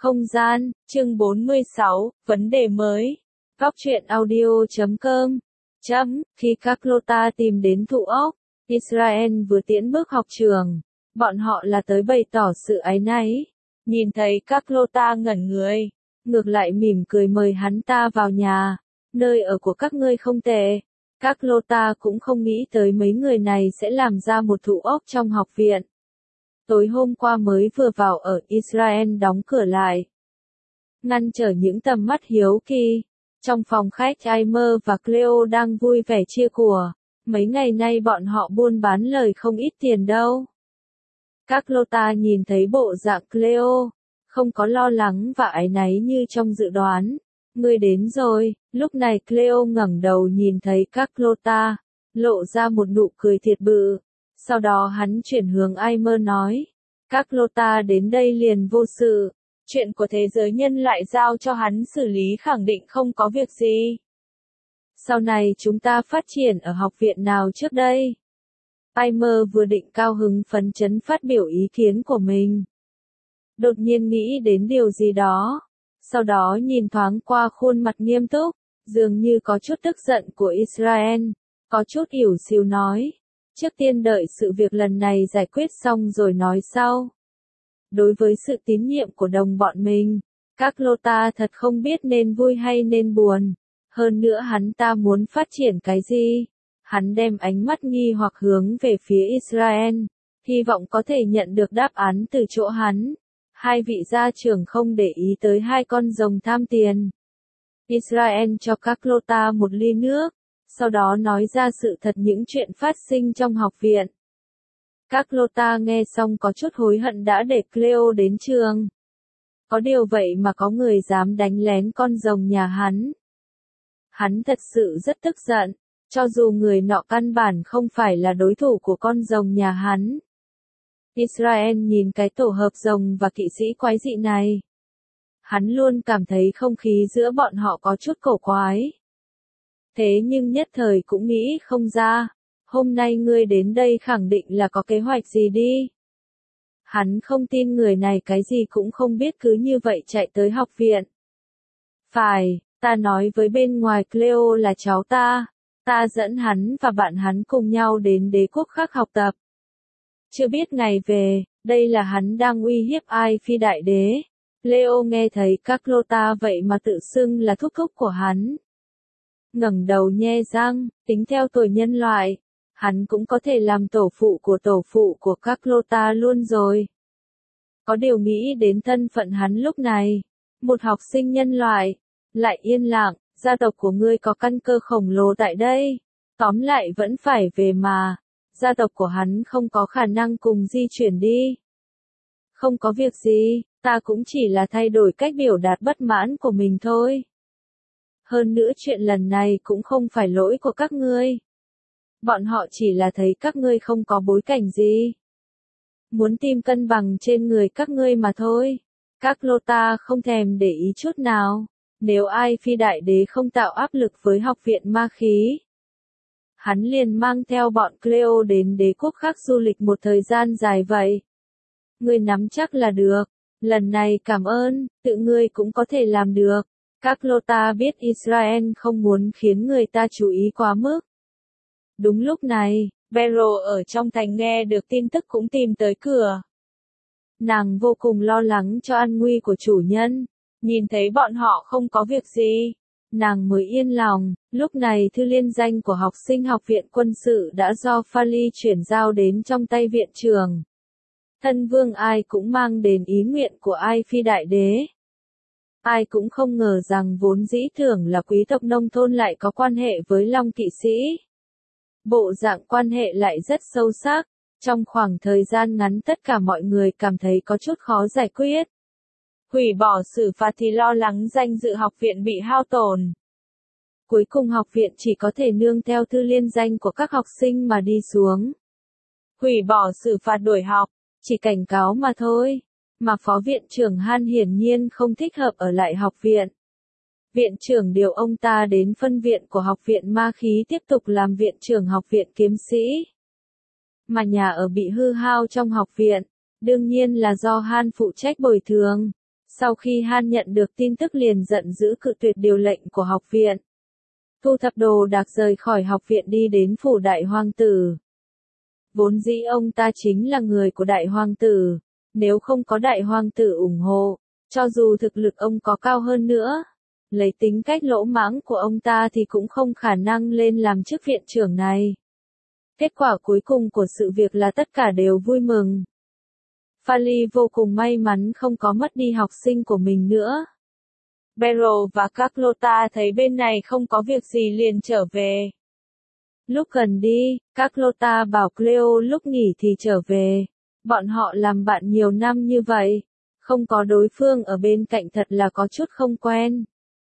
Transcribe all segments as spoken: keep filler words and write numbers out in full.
Không gian, chương bốn mươi sáu, vấn đề mới. Góc truyện audio chấm com. Chấm, khi Carlotta tìm đến thụ ốc, Israel vừa tiễn bước học trường. Bọn họ là tới bày tỏ sự áy náy. Nhìn thấy Carlotta ngẩn người, ngược lại mỉm cười mời hắn ta vào nhà. Nơi ở của các ngươi không tệ. Carlotta cũng không nghĩ tới mấy người này sẽ làm ra một thụ ốc trong học viện. Tối hôm qua mới vừa vào ở Israel đóng cửa lại. Ngăn trở những tầm mắt hiếu kỳ. Trong phòng khách Aimer và Cleo đang vui vẻ chia của. Mấy ngày nay bọn họ buôn bán lời không ít tiền đâu. Carlotta nhìn thấy bộ dạng Cleo, không có lo lắng và áy náy như trong dự đoán. Ngươi đến rồi. Lúc này Cleo ngẩng đầu nhìn thấy Carlotta, lộ ra một nụ cười thiệt bự. Sau đó hắn chuyển hướng Aimer nói, Carlotta đến đây liền vô sự, chuyện của thế giới nhân lại giao cho hắn xử lý khẳng định không có việc gì. Sau này chúng ta phát triển ở học viện nào trước đây? Aimer vừa định cao hứng phấn chấn phát biểu ý kiến của mình. Đột nhiên nghĩ đến điều gì đó, sau đó nhìn thoáng qua khuôn mặt nghiêm túc, dường như có chút tức giận của Israel, có chút ỉu xìu nói. Trước tiên đợi sự việc lần này giải quyết xong rồi nói sau. Đối với sự tín nhiệm của đồng bọn mình, Carlotta thật không biết nên vui hay nên buồn. Hơn nữa hắn ta muốn phát triển cái gì? Hắn đem ánh mắt nghi hoặc hướng về phía Israel, hy vọng có thể nhận được đáp án từ chỗ hắn. Hai vị gia trưởng không để ý tới hai con rồng tham tiền. Israel cho Carlotta một ly nước. Sau đó nói ra sự thật những chuyện phát sinh trong học viện. Carlotta nghe xong có chút hối hận đã để Cleo đến trường. Có điều vậy mà có người dám đánh lén con rồng nhà hắn. Hắn thật sự rất tức giận, cho dù người nọ căn bản không phải là đối thủ của con rồng nhà hắn. Israel nhìn cái tổ hợp rồng và kỵ sĩ quái dị này. Hắn luôn cảm thấy không khí giữa bọn họ có chút cổ quái. Thế nhưng nhất thời cũng nghĩ không ra, hôm nay ngươi đến đây khẳng định là có kế hoạch gì đi. Hắn không tin người này cái gì cũng không biết cứ như vậy chạy tới học viện. Phải, ta nói với bên ngoài Cleo là cháu ta, ta dẫn hắn và bạn hắn cùng nhau đến đế quốc khác học tập. Chưa biết ngày về, đây là hắn đang uy hiếp ai phi đại đế. Cleo nghe thấy Carlotta vậy mà tự xưng là thúc thúc của hắn. Ngẩng đầu nhe răng, tính theo tuổi nhân loại, hắn cũng có thể làm tổ phụ của tổ phụ của Carlotta luôn rồi. Có điều nghĩ đến thân phận hắn lúc này, một học sinh nhân loại, lại yên lặng, gia tộc của ngươi có căn cơ khổng lồ tại đây, tóm lại vẫn phải về mà, gia tộc của hắn không có khả năng cùng di chuyển đi. Không có việc gì, ta cũng chỉ là thay đổi cách biểu đạt bất mãn của mình thôi. Hơn nữa chuyện lần này cũng không phải lỗi của các ngươi. Bọn họ chỉ là thấy các ngươi không có bối cảnh gì. Muốn tìm cân bằng trên người các ngươi mà thôi. Carlotta không thèm để ý chút nào. Nếu ai phi đại đế không tạo áp lực với học viện ma khí, hắn liền mang theo bọn Cleo đến đế quốc khác du lịch một thời gian dài vậy. Ngươi nắm chắc là được. Lần này cảm ơn, tự ngươi cũng có thể làm được. Carlotta biết Israel không muốn khiến người ta chú ý quá mức. Đúng lúc này, Vero ở trong thành nghe được tin tức cũng tìm tới cửa. Nàng vô cùng lo lắng cho an nguy của chủ nhân, nhìn thấy bọn họ không có việc gì, nàng mới yên lòng. Lúc này thư liên danh của học sinh học viện quân sự đã do Fali chuyển giao đến trong tay viện trưởng. Thân vương ai cũng mang đến ý nguyện của ai phi đại đế. Ai cũng không ngờ rằng vốn dĩ tưởng là quý tộc nông thôn lại có quan hệ với Long kỵ sĩ. Bộ dạng quan hệ lại rất sâu sắc, trong khoảng thời gian ngắn tất cả mọi người cảm thấy có chút khó giải quyết. Hủy bỏ xử phạt thì lo lắng danh dự học viện bị hao tổn. Cuối cùng học viện chỉ có thể nương theo thư liên danh của các học sinh mà đi xuống. Hủy bỏ xử phạt đuổi học, chỉ cảnh cáo mà thôi. Mà phó viện trưởng Han hiển nhiên không thích hợp ở lại học viện. Viện trưởng điều ông ta đến phân viện của học viện ma khí tiếp tục làm viện trưởng học viện kiếm sĩ. Mà nhà ở bị hư hao trong học viện, đương nhiên là do Han phụ trách bồi thường. Sau khi Han nhận được tin tức liền giận dữ cự tuyệt điều lệnh của học viện. Thu thập đồ đạc rời khỏi học viện đi đến phủ đại hoàng tử. Vốn dĩ ông ta chính là người của đại hoàng tử, nếu không có đại hoàng tử ủng hộ, cho dù thực lực ông có cao hơn nữa, lấy tính cách lỗ mãng của ông ta thì cũng không khả năng lên làm chức viện trưởng này. Kết quả cuối cùng của sự việc là tất cả đều vui mừng. Farley vô cùng may mắn không có mất đi học sinh của mình nữa. Beryl và Carlotta thấy bên này không có việc gì liền trở về. Lúc gần đi, Carlotta bảo Cleo lúc nghỉ thì trở về. Bọn họ làm bạn nhiều năm như vậy, không có đối phương ở bên cạnh thật là có chút không quen.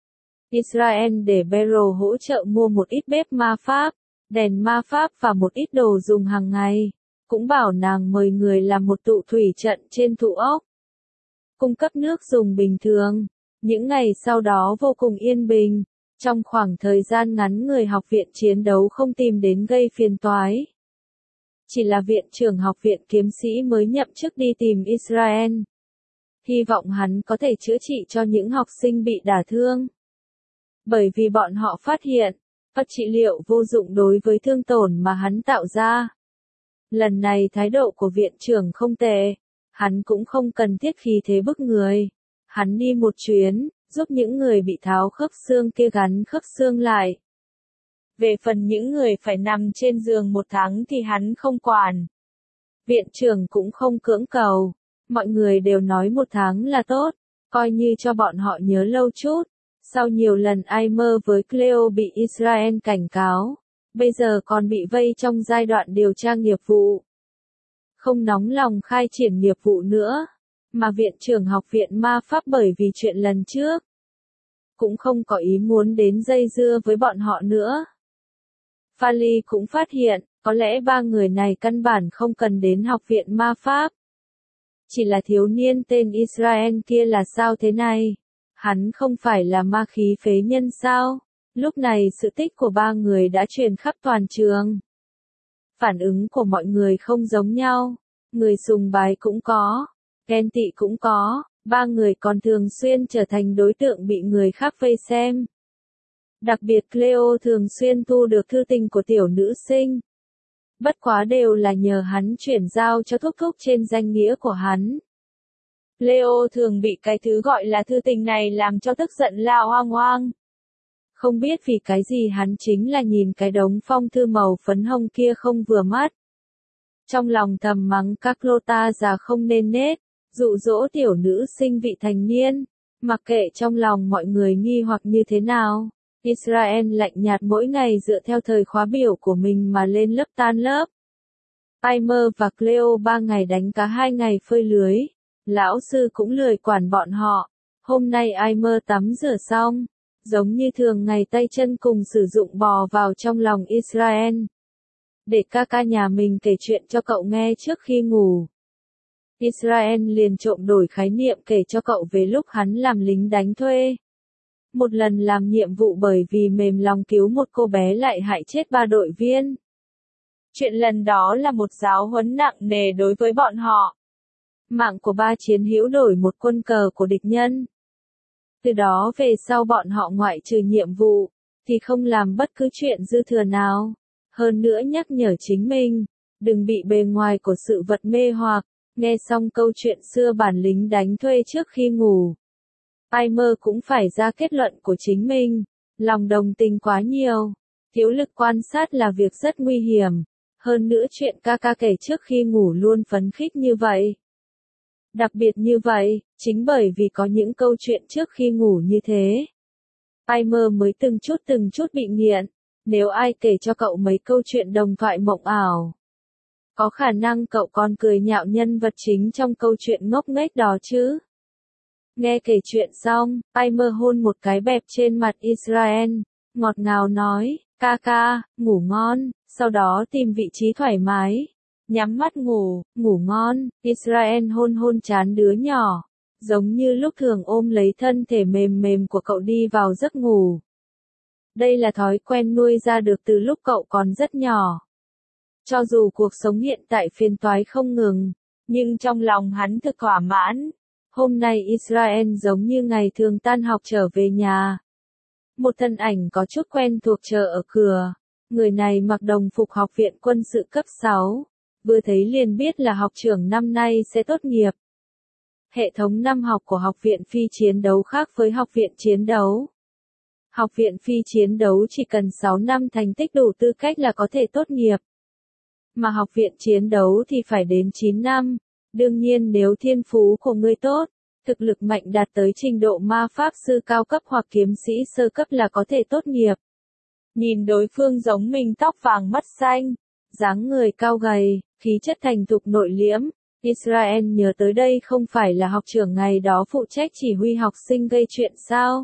Israel để Beryl hỗ trợ mua một ít bếp ma pháp, đèn ma pháp và một ít đồ dùng hàng ngày. Cũng bảo nàng mời người làm một tụ thủy trận trên thụ ốc. Cung cấp nước dùng bình thường. Những ngày sau đó vô cùng yên bình. Trong khoảng thời gian ngắn người học viện chiến đấu không tìm đến gây phiền toái. Chỉ là viện trưởng học viện kiếm sĩ mới nhậm chức đi tìm Israel. Hy vọng hắn có thể chữa trị cho những học sinh bị đả thương. Bởi vì bọn họ phát hiện, vật trị liệu vô dụng đối với thương tổn mà hắn tạo ra. Lần này thái độ của viện trưởng không tệ, hắn cũng không cần thiết khí thế bức người. Hắn đi một chuyến, giúp những người bị tháo khớp xương kia gắn khớp xương lại. Về phần những người phải nằm trên giường một tháng thì hắn không quản. Viện trưởng cũng không cưỡng cầu, mọi người đều nói một tháng là tốt, coi như cho bọn họ nhớ lâu chút. Sau nhiều lần Aimer với Cleo bị Israel cảnh cáo, bây giờ còn bị vây trong giai đoạn điều tra nghiệp vụ. Không nóng lòng khai triển nghiệp vụ nữa, mà viện trưởng học viện ma pháp bởi vì chuyện lần trước, cũng không có ý muốn đến dây dưa với bọn họ nữa. Farley cũng phát hiện, có lẽ ba người này căn bản không cần đến học viện ma pháp. Chỉ là thiếu niên tên Israel kia là sao thế này? Hắn không phải là ma khí phế nhân sao? Lúc này sự tích của ba người đã truyền khắp toàn trường. Phản ứng của mọi người không giống nhau. Người sùng bái cũng có, ghen tị cũng có, ba người còn thường xuyên trở thành đối tượng bị người khác vây xem. Đặc biệt Cleo thường xuyên thu được thư tình của tiểu nữ sinh. Bất quá đều là nhờ hắn chuyển giao cho thúc thúc trên danh nghĩa của hắn. Cleo thường bị cái thứ gọi là thư tình này làm cho tức giận lao hoang hoang. Không biết vì cái gì hắn chính là nhìn cái đống phong thư màu phấn hồng kia không vừa mắt. Trong lòng thầm mắng Carlotta già không nên nết, dụ dỗ tiểu nữ sinh vị thành niên, mặc kệ trong lòng mọi người nghi hoặc như thế nào. Israel lạnh nhạt mỗi ngày dựa theo thời khóa biểu của mình mà lên lớp tan lớp. Aimer và Cleo ba ngày đánh cá hai ngày phơi lưới. Lão sư cũng lười quản bọn họ. Hôm nay Aimer tắm rửa xong, giống như thường ngày tay chân cùng sử dụng bò vào trong lòng Israel. Để ca ca nhà mình kể chuyện cho cậu nghe trước khi ngủ. Israel liền trộm đổi khái niệm kể cho cậu về lúc hắn làm lính đánh thuê. Một lần làm nhiệm vụ bởi vì mềm lòng cứu một cô bé lại hại chết ba đội viên. Chuyện lần đó là một giáo huấn nặng nề đối với bọn họ. Mạng của ba chiến hữu đổi một quân cờ của địch nhân. Từ đó về sau bọn họ ngoại trừ nhiệm vụ, thì không làm bất cứ chuyện dư thừa nào. Hơn nữa nhắc nhở chính mình, đừng bị bề ngoài của sự vật mê hoặc. Nghe xong câu chuyện xưa bản lính đánh thuê trước khi ngủ, Aimer cũng phải ra kết luận của chính mình. Lòng đồng tình quá nhiều, thiếu lực quan sát là việc rất nguy hiểm. Hơn nữa chuyện ca ca kể trước khi ngủ luôn phấn khích như vậy. Đặc biệt như vậy, chính bởi vì có những câu chuyện trước khi ngủ như thế. Aimer mới từng chút từng chút bị nghiện. Nếu ai kể cho cậu mấy câu chuyện đồng thoại mộng ảo, có khả năng cậu còn cười nhạo nhân vật chính trong câu chuyện ngốc nghếch đó chứ. Nghe kể chuyện xong, Aimer hôn một cái bẹp trên mặt Israel, ngọt ngào nói, ca ca, ngủ ngon, sau đó tìm vị trí thoải mái, nhắm mắt ngủ, ngủ ngon. Israel hôn hôn trán đứa nhỏ, giống như lúc thường ôm lấy thân thể mềm mềm của cậu đi vào giấc ngủ. Đây là thói quen nuôi ra được từ lúc cậu còn rất nhỏ. Cho dù cuộc sống hiện tại phiền toái không ngừng, nhưng trong lòng hắn thực thỏa mãn. Hôm nay Israel giống như ngày thường tan học trở về nhà. Một thân ảnh có chút quen thuộc chờ ở cửa. Người này mặc đồng phục học viện quân sự cấp sáu. Vừa thấy liền biết là học trưởng năm nay sẽ tốt nghiệp. Hệ thống năm học của học viện phi chiến đấu khác với học viện chiến đấu. Học viện phi chiến đấu chỉ cần sáu năm thành tích đủ tư cách là có thể tốt nghiệp. Mà học viện chiến đấu thì phải đến chín năm. Đương nhiên nếu thiên phú của ngươi tốt, thực lực mạnh đạt tới trình độ ma pháp sư cao cấp hoặc kiếm sĩ sơ cấp là có thể tốt nghiệp. Nhìn đối phương giống mình, tóc vàng mắt xanh, dáng người cao gầy, khí chất thành thục nội liễm. Israel nhớ tới đây không phải là học trưởng ngày đó phụ trách chỉ huy học sinh gây chuyện sao?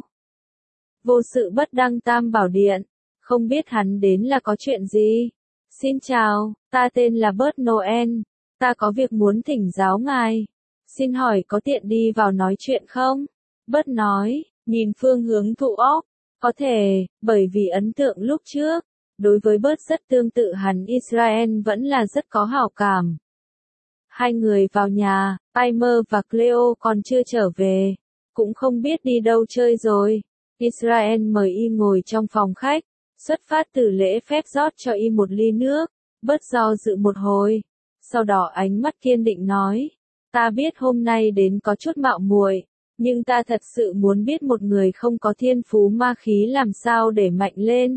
Vô sự bất đăng tam bảo điện, không biết hắn đến là có chuyện gì? Xin chào, ta tên là Bert Noel, ta có việc muốn thỉnh giáo ngài. Xin hỏi có tiện đi vào nói chuyện không? Bert nói, nhìn phương hướng thụ ốc, có thể, bởi vì ấn tượng lúc trước, đối với Bert rất tương tự hắn Israel vẫn là rất có hảo cảm. Hai người vào nhà, Palmer và Cleo còn chưa trở về, cũng không biết đi đâu chơi rồi. Israel mời y ngồi trong phòng khách, xuất phát từ lễ phép rót cho y một ly nước, Bert do dự một hồi, sau đó ánh mắt kiên định nói, ta biết hôm nay đến có chút mạo muội, nhưng ta thật sự muốn biết một người không có thiên phú ma khí làm sao để mạnh lên.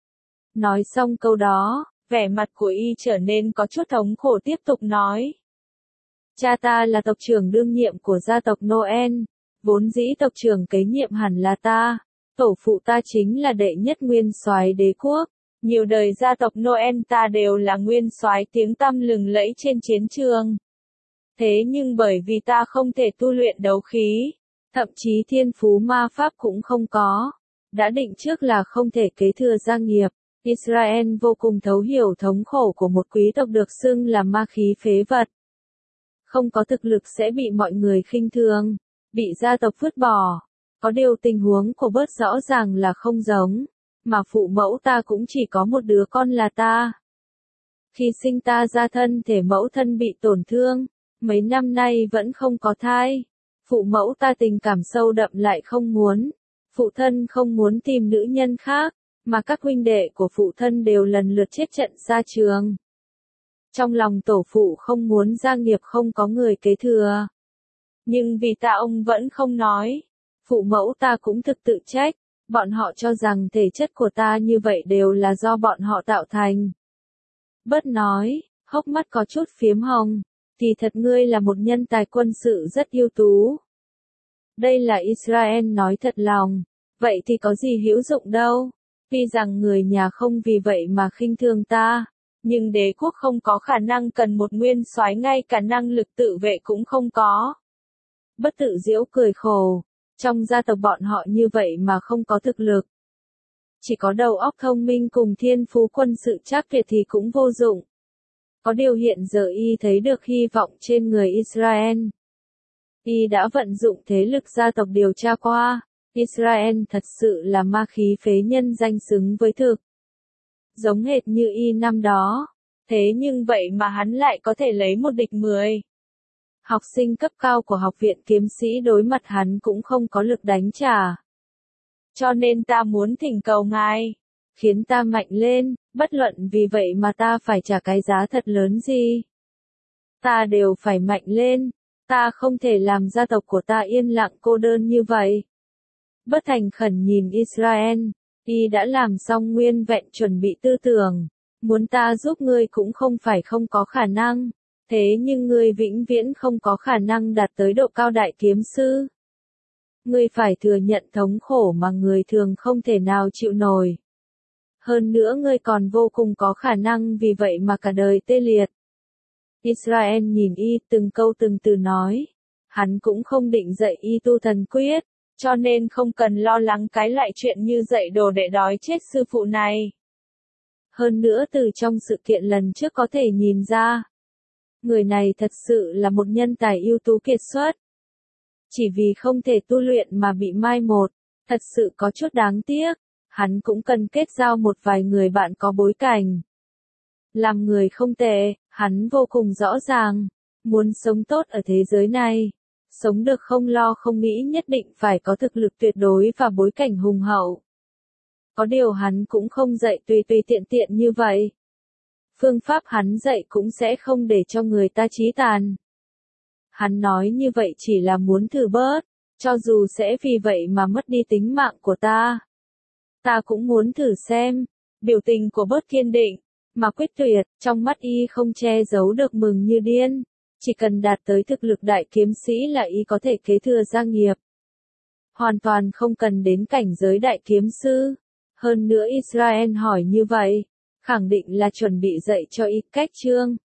Nói xong câu đó, vẻ mặt của y trở nên có chút thống khổ, tiếp tục nói. Cha ta là tộc trưởng đương nhiệm của gia tộc Noel, vốn dĩ tộc trưởng kế nhiệm hẳn là ta, tổ phụ ta chính là đệ nhất nguyên soái đế quốc, nhiều đời gia tộc Noel ta đều là nguyên soái tiếng tăm lừng lẫy trên chiến trường. Thế nhưng bởi vì ta không thể tu luyện đấu khí, thậm chí thiên phú ma pháp cũng không có, đã định trước là không thể kế thừa gia nghiệp. Israel vô cùng thấu hiểu thống khổ của một quý tộc được xưng là ma khí phế vật. Không có thực lực sẽ bị mọi người khinh thường, bị gia tộc vứt bỏ. Có điều tình huống của Bert rõ ràng là không giống, mà phụ mẫu ta cũng chỉ có một đứa con là ta. Khi sinh ta ra thân thể mẫu thân bị tổn thương, mấy năm nay vẫn không có thai. Phụ mẫu ta tình cảm sâu đậm lại không muốn. Phụ thân không muốn tìm nữ nhân khác, mà các huynh đệ của phụ thân đều lần lượt chết trận ra trường. Trong lòng tổ phụ không muốn gia nghiệp không có người kế thừa. Nhưng vì ta ông vẫn không nói. Phụ mẫu ta cũng thực tự trách, bọn họ cho rằng thể chất của ta như vậy đều là do bọn họ tạo thành. Bert nói, hốc mắt có chút phiếm hồng, thì thật ngươi là một nhân tài quân sự rất ưu tú. Đây là Israel nói thật lòng, vậy thì có gì hữu dụng đâu, tuy rằng người nhà không vì vậy mà khinh thường ta, nhưng đế quốc không có khả năng cần một nguyên soái, ngay cả năng lực tự vệ cũng không có. Bất tự giễu cười khổ, trong gia tộc bọn họ như vậy mà không có thực lực. Chỉ có đầu óc thông minh cùng thiên phú quân sự chắc tuyệt thì cũng vô dụng. Có điều hiện giờ y thấy được hy vọng trên người Israel. Y đã vận dụng thế lực gia tộc điều tra qua, Israel thật sự là ma khí phế nhân danh xứng với thực. Giống hệt như y năm đó, thế nhưng vậy mà hắn lại có thể lấy một địch mười. Học sinh cấp cao của học viện kiếm sĩ đối mặt hắn cũng không có lực đánh trả. Cho nên ta muốn thỉnh cầu ngài, khiến ta mạnh lên, bất luận vì vậy mà ta phải trả cái giá thật lớn gì. Ta đều phải mạnh lên, ta không thể làm gia tộc của ta yên lặng cô đơn như vậy. Bất thành khẩn nhìn Israel, y đã làm xong nguyên vẹn chuẩn bị tư tưởng, muốn ta giúp ngươi cũng không phải không có khả năng. Thế nhưng ngươi vĩnh viễn không có khả năng đạt tới độ cao đại kiếm sư. Ngươi phải thừa nhận thống khổ mà người thường không thể nào chịu nổi. Hơn nữa ngươi còn vô cùng có khả năng vì vậy mà cả đời tê liệt. Israel nhìn y từng câu từng từ nói. Hắn cũng không định dạy y tu thần quyết, cho nên không cần lo lắng cái lại chuyện như dạy đồ để đói chết sư phụ này. Hơn nữa từ trong sự kiện lần trước có thể nhìn ra. Người này thật sự là một nhân tài ưu tú kiệt xuất. Chỉ vì không thể tu luyện mà bị mai một, thật sự có chút đáng tiếc, hắn cũng cần kết giao một vài người bạn có bối cảnh. Làm người không tệ, hắn vô cùng rõ ràng, muốn sống tốt ở thế giới này, Sống được không lo không nghĩ nhất định phải có thực lực tuyệt đối và bối cảnh hùng hậu. Có điều hắn cũng không dạy tùy tùy tiện tiện như vậy. Phương pháp hắn dạy cũng sẽ không để cho người ta chí tàn. Hắn nói như vậy chỉ là muốn thử bớt, cho dù sẽ vì vậy mà mất đi tính mạng của ta. Ta cũng muốn thử xem. Biểu tình của Bớt kiên định, mà quyết tuyệt, trong mắt y không che giấu được mừng như điên. Chỉ cần đạt tới thực lực đại kiếm sĩ là y có thể kế thừa gia nghiệp. Hoàn toàn không cần đến cảnh giới đại kiếm sư. Hơn nữa Israel hỏi như vậy, khẳng định là chuẩn bị dạy cho y cách chương.